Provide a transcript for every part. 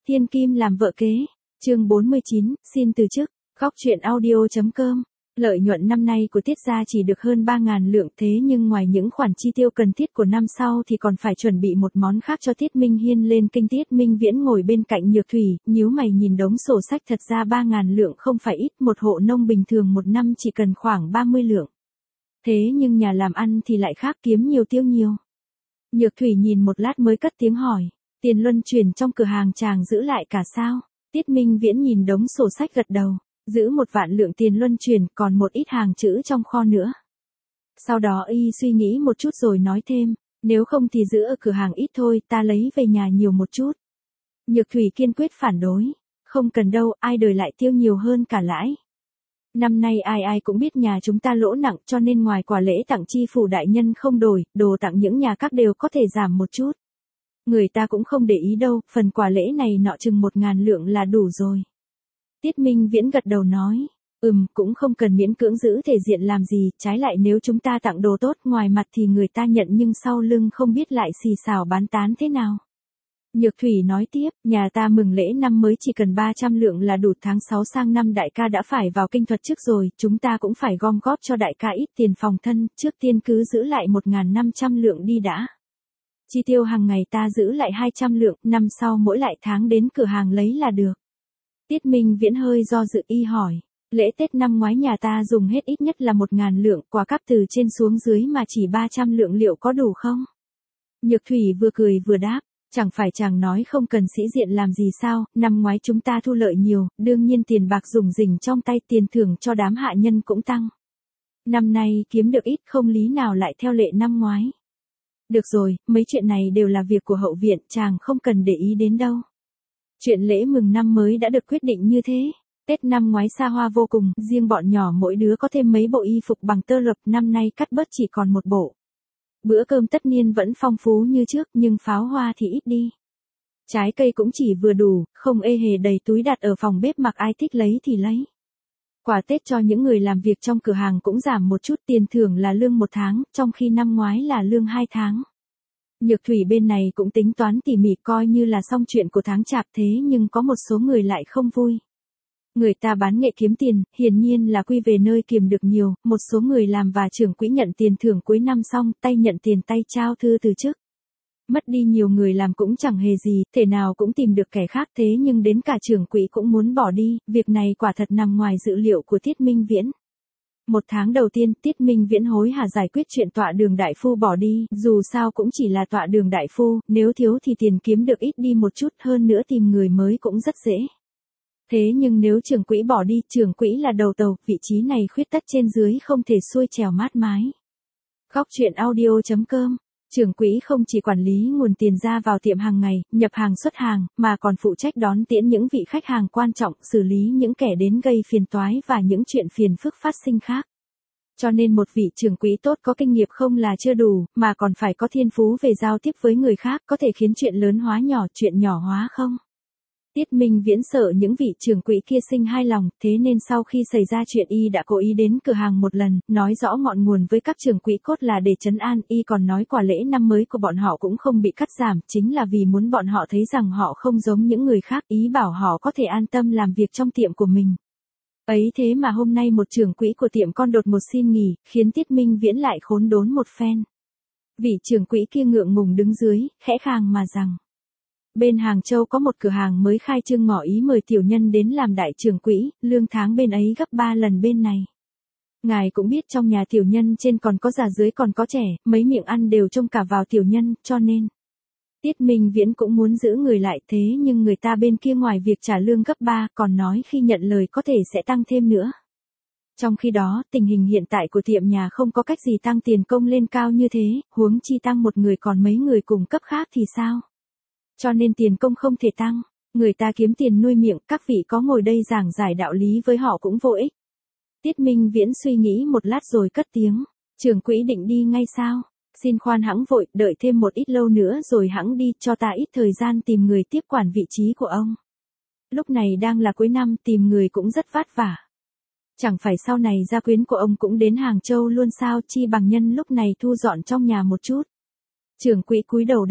Thiên kim làm vợ kế. Chương 49, xin từ chức. Góc truyện audio.com. Lợi nhuận năm nay của Tiết gia chỉ được hơn 3.000 lượng, thế nhưng ngoài những khoản chi tiêu cần thiết của năm sau thì còn phải chuẩn bị một món khác cho Tiết Minh Hiên lên kinh. Tiết Minh Viễn ngồi bên cạnh Nhược Thủy, nhíu mày nhìn đống sổ sách. Thật ra 3.000 lượng không phải ít, một hộ nông bình thường một năm chỉ cần khoảng 30 lượng. Thế nhưng nhà làm ăn thì lại khác, kiếm nhiều tiêu nhiều. Nhược Thủy nhìn một lát mới cất tiếng hỏi, tiền luân chuyển trong cửa hàng chàng giữ lại cả sao? Tiết Minh Viễn nhìn đống sổ sách gật đầu, giữ 1 vạn lượng tiền luân chuyển, còn một ít hàng trữ trong kho nữa. Sau đó y suy nghĩ một chút rồi nói thêm, nếu không thì giữ ở cửa hàng ít thôi, ta lấy về nhà nhiều một chút. Nhược Thủy kiên quyết phản đối, không cần đâu, ai đời lại tiêu nhiều hơn cả lãi. Năm nay ai ai cũng biết nhà chúng ta lỗ nặng, cho nên ngoài quà lễ tặng chi phủ đại nhân không đổi, đồ tặng những nhà khác đều có thể giảm một chút. Người ta cũng không để ý đâu, phần quà lễ này nọ chừng 1.000 lượng là đủ rồi. Tiết Minh Viễn gật đầu nói, cũng không cần miễn cưỡng giữ thể diện làm gì, trái lại nếu chúng ta tặng đồ tốt ngoài mặt thì người ta nhận nhưng sau lưng không biết lại xì xào bán tán thế nào. Nhược Thủy nói tiếp, nhà ta mừng lễ năm mới chỉ cần 300 lượng là đủ, tháng 6 sang năm đại ca đã phải vào kinh thuật trước rồi, chúng ta cũng phải gom góp cho đại ca ít tiền phòng thân, trước tiên cứ giữ lại 1.500 lượng đi đã. Chi tiêu hàng ngày ta giữ lại 200 lượng, năm sau mỗi lại tháng đến cửa hàng lấy là được. Tiết Minh Viễn hơi do dự, y hỏi, lễ Tết năm ngoái nhà ta dùng hết ít nhất là 1.000 lượng, quà cáp từ trên xuống dưới mà chỉ 300 lượng liệu có đủ không? Nhược Thủy vừa cười vừa đáp, chẳng phải chàng nói không cần sĩ diện làm gì sao, năm ngoái chúng ta thu lợi nhiều, đương nhiên tiền bạc dùng rỉnh trong tay, tiền thưởng cho đám hạ nhân cũng tăng. Năm nay kiếm được ít, không lý nào lại theo lệ năm ngoái. Được rồi, mấy chuyện này đều là việc của hậu viện, chàng không cần để ý đến đâu. Chuyện lễ mừng năm mới đã được quyết định như thế. Tết năm ngoái xa hoa vô cùng, riêng bọn nhỏ mỗi đứa có thêm mấy bộ y phục bằng tơ lụa, năm nay cắt bớt chỉ còn 1 bộ. Bữa cơm tất niên vẫn phong phú như trước, nhưng pháo hoa thì ít đi. Trái cây cũng chỉ vừa đủ, không ê hề đầy túi, đặt ở phòng bếp mặc ai thích lấy thì lấy. Quà Tết cho những người làm việc trong cửa hàng cũng giảm một chút, tiền thưởng là lương 1 tháng, trong khi năm ngoái là lương 2 tháng. Nhược Thủy bên này cũng tính toán tỉ mỉ, coi như là xong chuyện của tháng Chạp, thế nhưng có một số người lại không vui. Người ta bán nghệ kiếm tiền, hiển nhiên là quy về nơi kiếm được nhiều, một số người làm và trưởng quỹ nhận tiền thưởng cuối năm xong, tay nhận tiền tay trao thư từ chức. Mất đi nhiều người làm cũng chẳng hề gì, thể nào cũng tìm được kẻ khác, thế nhưng đến cả trưởng quỹ cũng muốn bỏ đi, việc này quả thật nằm ngoài dự liệu của Tiết Minh Viễn. 1 tháng đầu tiên, Tiết Minh Viễn hối hả giải quyết chuyện tọa đường đại phu bỏ đi, dù sao cũng chỉ là tọa đường đại phu, nếu thiếu thì tiền kiếm được ít đi một chút, hơn nữa tìm người mới cũng rất dễ. Thế nhưng nếu trưởng quỹ bỏ đi, trưởng quỹ là đầu tàu, vị trí này khuyết tắc trên dưới không thể xuôi trèo mát mái. Góc truyện audio.com. Trưởng quỹ không chỉ quản lý nguồn tiền ra vào tiệm hàng ngày, nhập hàng xuất hàng, mà còn phụ trách đón tiễn những vị khách hàng quan trọng, xử lý những kẻ đến gây phiền toái và những chuyện phiền phức phát sinh khác. Cho nên một vị trưởng quỹ tốt có kinh nghiệm không là chưa đủ, mà còn phải có thiên phú về giao tiếp với người khác, có thể khiến chuyện lớn hóa nhỏ, chuyện nhỏ hóa không. Tiết Minh Viễn sợ những vị trưởng quỹ kia sinh hai lòng, thế nên sau khi xảy ra chuyện y đã cố ý đến cửa hàng một lần, nói rõ ngọn nguồn với các trưởng quỹ cốt là để trấn an, y còn nói quà lễ năm mới của bọn họ cũng không bị cắt giảm, chính là vì muốn bọn họ thấy rằng họ không giống những người khác, ý bảo họ có thể an tâm làm việc trong tiệm của mình. Ấy thế mà hôm nay một trưởng quỹ của tiệm con đột ngột xin nghỉ, khiến Tiết Minh Viễn lại khốn đốn một phen. Vị trưởng quỹ kia ngượng ngùng đứng dưới, khẽ khàng mà rằng. Bên Hàng Châu có một cửa hàng mới khai trương, ngỏ ý mời tiểu nhân đến làm đại trưởng quỹ, lương tháng bên ấy gấp 3 lần bên này. Ngài cũng biết trong nhà tiểu nhân trên còn có già dưới còn có trẻ, mấy miệng ăn đều trông cả vào tiểu nhân, cho nên. Tiết Minh Viễn cũng muốn giữ người lại, thế nhưng người ta bên kia ngoài việc trả lương gấp 3 còn nói khi nhận lời có thể sẽ tăng thêm nữa. Trong khi đó, tình hình hiện tại của tiệm nhà không có cách gì tăng tiền công lên cao như thế, huống chi tăng một người còn mấy người cùng cấp khác thì sao? Cho nên tiền công không thể tăng, người ta kiếm tiền nuôi miệng, các vị có ngồi đây giảng giải đạo lý với họ cũng vô ích. Tiết Minh Viễn suy nghĩ một lát rồi cất tiếng, trưởng quỹ định đi ngay sao? Xin khoan hãng vội, đợi thêm một ít lâu nữa rồi hãng đi, cho ta ít thời gian tìm người tiếp quản vị trí của ông. Lúc này đang là cuối năm, tìm người cũng rất vất vả. Chẳng phải sau này gia quyến của ông cũng đến Hàng Châu luôn sao, chi bằng nhân lúc này thu dọn trong nhà một chút. Trưởng quỹ cúi đầu đáp,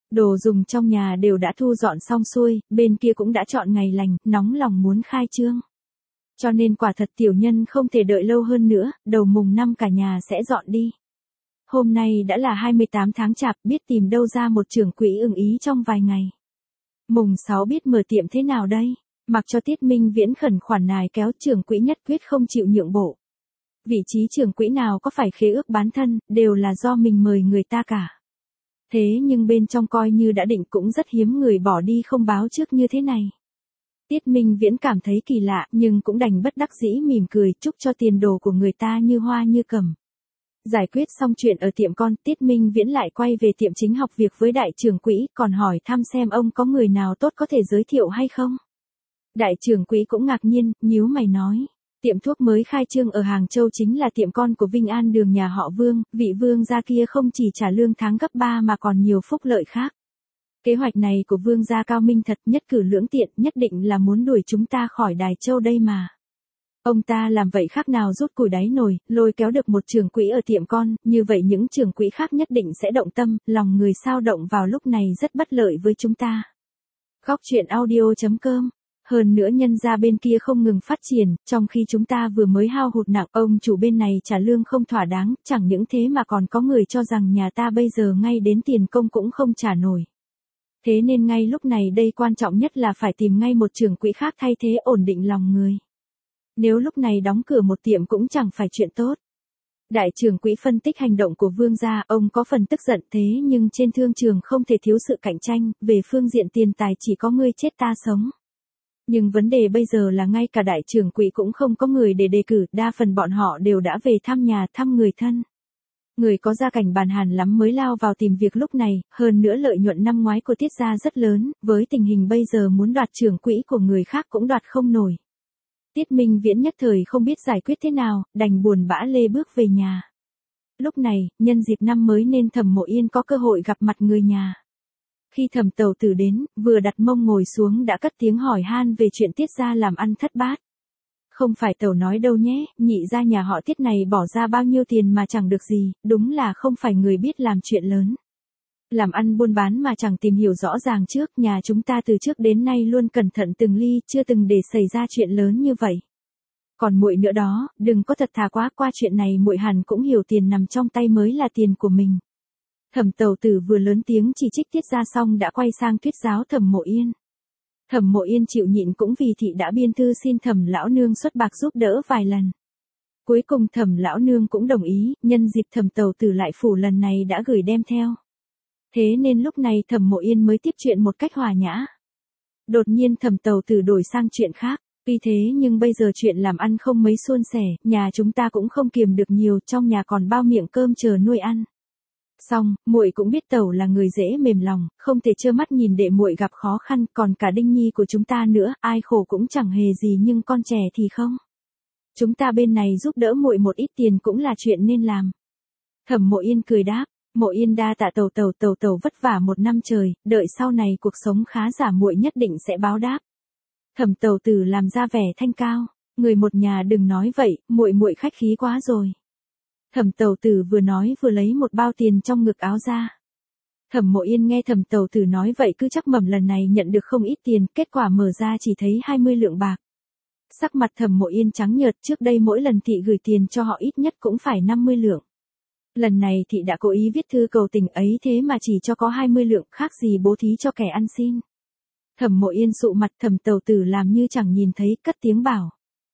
Đồ dùng trong nhà đều đã thu dọn xong xuôi, bên kia cũng đã chọn ngày lành, nóng lòng muốn khai trương. Cho nên quả thật tiểu nhân không thể đợi lâu hơn nữa, đầu mùng 5 cả nhà sẽ dọn đi. Hôm nay đã là 28 tháng Chạp, biết tìm đâu ra một trưởng quỹ ưng ý trong vài ngày. Mùng 6 biết mở tiệm thế nào đây? Mặc cho Tiết Minh Viễn khẩn khoản nài kéo, trưởng quỹ nhất quyết không chịu nhượng bộ. Vị trí trưởng quỹ nào có phải khế ước bán thân, đều là do mình mời người ta cả. Thế nhưng bên trong coi như đã định cũng rất hiếm người bỏ đi không báo trước như thế này. Tiết Minh Viễn cảm thấy kỳ lạ nhưng cũng đành bất đắc dĩ mỉm cười chúc cho tiền đồ của người ta như hoa như cẩm. Giải quyết xong chuyện ở tiệm con, Tiết Minh Viễn lại quay về tiệm chính học việc với đại trưởng quỹ, còn hỏi thăm xem ông có người nào tốt có thể giới thiệu hay không. Đại trưởng quỹ cũng ngạc nhiên, nhíu mày nói. Tiệm thuốc mới khai trương ở Hàng Châu chính là tiệm con của Vinh An Đường nhà họ Vương, vị Vương gia kia không chỉ trả lương tháng gấp 3 mà còn nhiều phúc lợi khác. Kế hoạch này của Vương gia cao minh thật, nhất cử lưỡng tiện, nhất định là muốn đuổi chúng ta khỏi Đài Châu đây mà. Ông ta làm vậy khác nào rút củi đáy nồi, lôi kéo được một trưởng quỹ ở tiệm con, như vậy những trưởng quỹ khác nhất định sẽ động tâm, lòng người sao động vào lúc này rất bất lợi với chúng ta. Góc truyện audio.com. Hơn nữa nhân gia bên kia không ngừng phát triển, trong khi chúng ta vừa mới hao hụt nặng, ông chủ bên này trả lương không thỏa đáng, chẳng những thế mà còn có người cho rằng nhà ta bây giờ ngay đến tiền công cũng không trả nổi. Thế nên ngay lúc này đây quan trọng nhất là phải tìm ngay một trưởng quỹ khác thay thế ổn định lòng người. Nếu lúc này đóng cửa một tiệm cũng chẳng phải chuyện tốt. Đại trưởng quỹ phân tích hành động của Vương gia, ông có phần tức giận thế nhưng trên thương trường không thể thiếu sự cạnh tranh, về phương diện tiền tài chỉ có ngươi chết ta sống. Nhưng vấn đề bây giờ là ngay cả đại trưởng quỹ cũng không có người để đề cử, đa phần bọn họ đều đã về thăm nhà, thăm người thân. Người có gia cảnh bần hàn lắm mới lao vào tìm việc lúc này, hơn nữa lợi nhuận năm ngoái của Tiết gia rất lớn, với tình hình bây giờ muốn đoạt trưởng quỹ của người khác cũng đoạt không nổi. Tiết Minh Viễn nhất thời không biết giải quyết thế nào, đành buồn bã lê bước về nhà. Lúc này, nhân dịp năm mới nên Thẩm Mộ Yên có cơ hội gặp mặt người nhà. Khi Thẩm Tẩu Tử đến, vừa đặt mông ngồi xuống đã cất tiếng hỏi han về chuyện Tiết gia làm ăn thất bát. Không phải Tẩu nói đâu nhé, nhị gia nhà họ Tiết này bỏ ra bao nhiêu tiền mà chẳng được gì, đúng là không phải người biết làm chuyện lớn. Làm ăn buôn bán mà chẳng tìm hiểu rõ ràng trước, nhà chúng ta từ trước đến nay luôn cẩn thận từng ly, chưa từng để xảy ra chuyện lớn như vậy. Còn muội nữa đó, đừng có thật thà quá, qua chuyện này muội hẳn cũng hiểu tiền nằm trong tay mới là tiền của mình. Thẩm Tẩu Tử vừa lớn tiếng chỉ trích Tiết gia xong đã quay sang thuyết giáo Thẩm Mộ Yên. Thẩm Mộ Yên chịu nhịn cũng vì thị đã biên thư xin Thẩm lão nương xuất bạc giúp đỡ vài lần. Cuối cùng Thẩm lão nương cũng đồng ý, nhân dịp Thẩm Tẩu Tử lại phủ lần này đã gửi đem theo. Thế nên lúc này Thẩm Mộ Yên mới tiếp chuyện một cách hòa nhã. Đột nhiên Thẩm Tẩu Tử đổi sang chuyện khác, tuy thế nhưng bây giờ chuyện làm ăn không mấy suôn sẻ, nhà chúng ta cũng không kiềm được nhiều, trong nhà còn bao miệng cơm chờ nuôi ăn. Xong, muội cũng biết Tẩu là người dễ mềm lòng, không thể trơ mắt nhìn đệ muội gặp khó khăn, còn cả Đinh Nhi của chúng ta nữa, ai khổ cũng chẳng hề gì nhưng con trẻ thì không. Chúng ta bên này giúp đỡ muội một ít tiền cũng là chuyện nên làm. Thẩm Mộ Yên cười đáp. Mộ Yên đa tạ Tẩu vất vả một năm trời, đợi sau này cuộc sống khá giả muội nhất định sẽ báo đáp. Thẩm Tẩu Tử làm ra vẻ thanh cao, người một nhà đừng nói vậy, muội khách khí quá rồi. Thẩm Tẩu Tử vừa nói vừa lấy một bao tiền trong ngực áo ra. Thẩm Mộ Yên nghe Thẩm Tẩu Tử nói vậy cứ chắc mẩm lần này nhận được không ít tiền, kết quả mở ra chỉ thấy 20 lượng bạc. Sắc mặt Thẩm Mộ Yên trắng nhợt, trước đây mỗi lần thị gửi tiền cho họ ít nhất cũng phải 50 lượng. Lần này thị đã cố ý viết thư cầu tình ấy thế mà chỉ cho có 20 lượng, khác gì bố thí cho kẻ ăn xin. Thẩm Mộ Yên sụ mặt, Thẩm Tẩu Tử làm như chẳng nhìn thấy, cất tiếng bảo.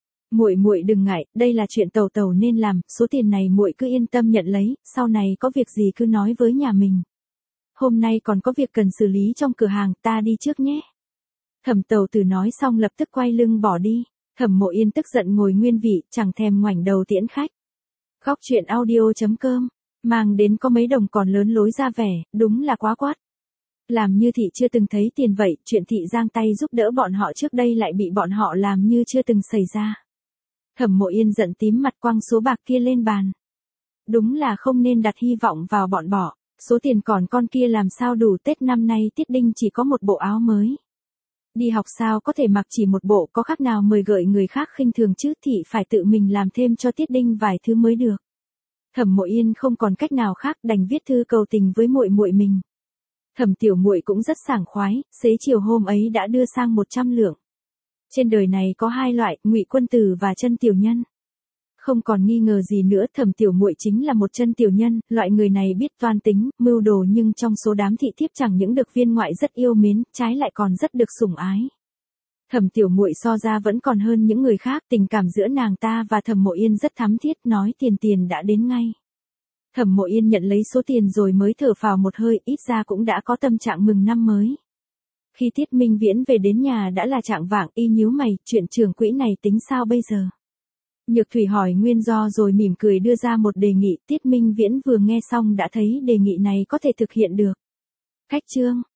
Muội đừng ngại, đây là chuyện Tẩu nên làm, số tiền này muội cứ yên tâm nhận lấy, sau này có việc gì cứ nói với nhà mình. Hôm nay còn có việc cần xử lý trong cửa hàng, ta đi trước nhé. Thẩm Tẩu Tử nói xong lập tức quay lưng bỏ đi. Thẩm Mộ Yên tức giận ngồi nguyên vị, chẳng thèm ngoảnh đầu tiễn khách. Góc truyện audio.com, mang đến có mấy đồng còn lớn lối ra vẻ, đúng là quá quát. Làm như thị chưa từng thấy tiền vậy, chuyện thị giang tay giúp đỡ bọn họ trước đây lại bị bọn họ làm như chưa từng xảy ra. Thẩm Mộ Yên giận tím mặt quăng số bạc kia lên bàn. Đúng là không nên đặt hy vọng vào bọn bỏ, số tiền còn con kia làm sao đủ, Tết năm nay Tiết Đinh chỉ có một bộ áo mới. Đi học sao có thể mặc chỉ một bộ, có khác nào mời gợi người khác khinh thường chứ, thị phải tự mình làm thêm cho Tiết Đinh vài thứ mới được. Thẩm Mộ Yên không còn cách nào khác đành viết thư cầu tình với muội mình. Thẩm Tiểu Muội cũng rất sảng khoái, xế chiều hôm ấy đã đưa sang 100 lượng. Trên đời này có hai loại, Ngụy Quân Tử và chân tiểu nhân. Không còn nghi ngờ gì nữa, Thẩm Tiểu Muội chính là một chân tiểu nhân, loại người này biết toan tính, mưu đồ nhưng trong số đám thị thiếp chẳng những được viên ngoại rất yêu mến, trái lại còn rất được sủng ái. Thẩm Tiểu Muội so ra vẫn còn hơn những người khác, tình cảm giữa nàng ta và Thẩm Mộ Yên rất thắm thiết, nói tiền đã đến ngay. Thẩm Mộ Yên nhận lấy số tiền rồi mới thở phào một hơi, ít ra cũng đã có tâm trạng mừng năm mới. Khi Tiết Minh Viễn về đến nhà đã là chạng vạng, y nhíu mày, chuyện trưởng quỹ này tính sao bây giờ? Nhược Thủy hỏi nguyên do rồi mỉm cười đưa ra một đề nghị, Tiết Minh Viễn vừa nghe xong đã thấy đề nghị này có thể thực hiện được. Khách trương,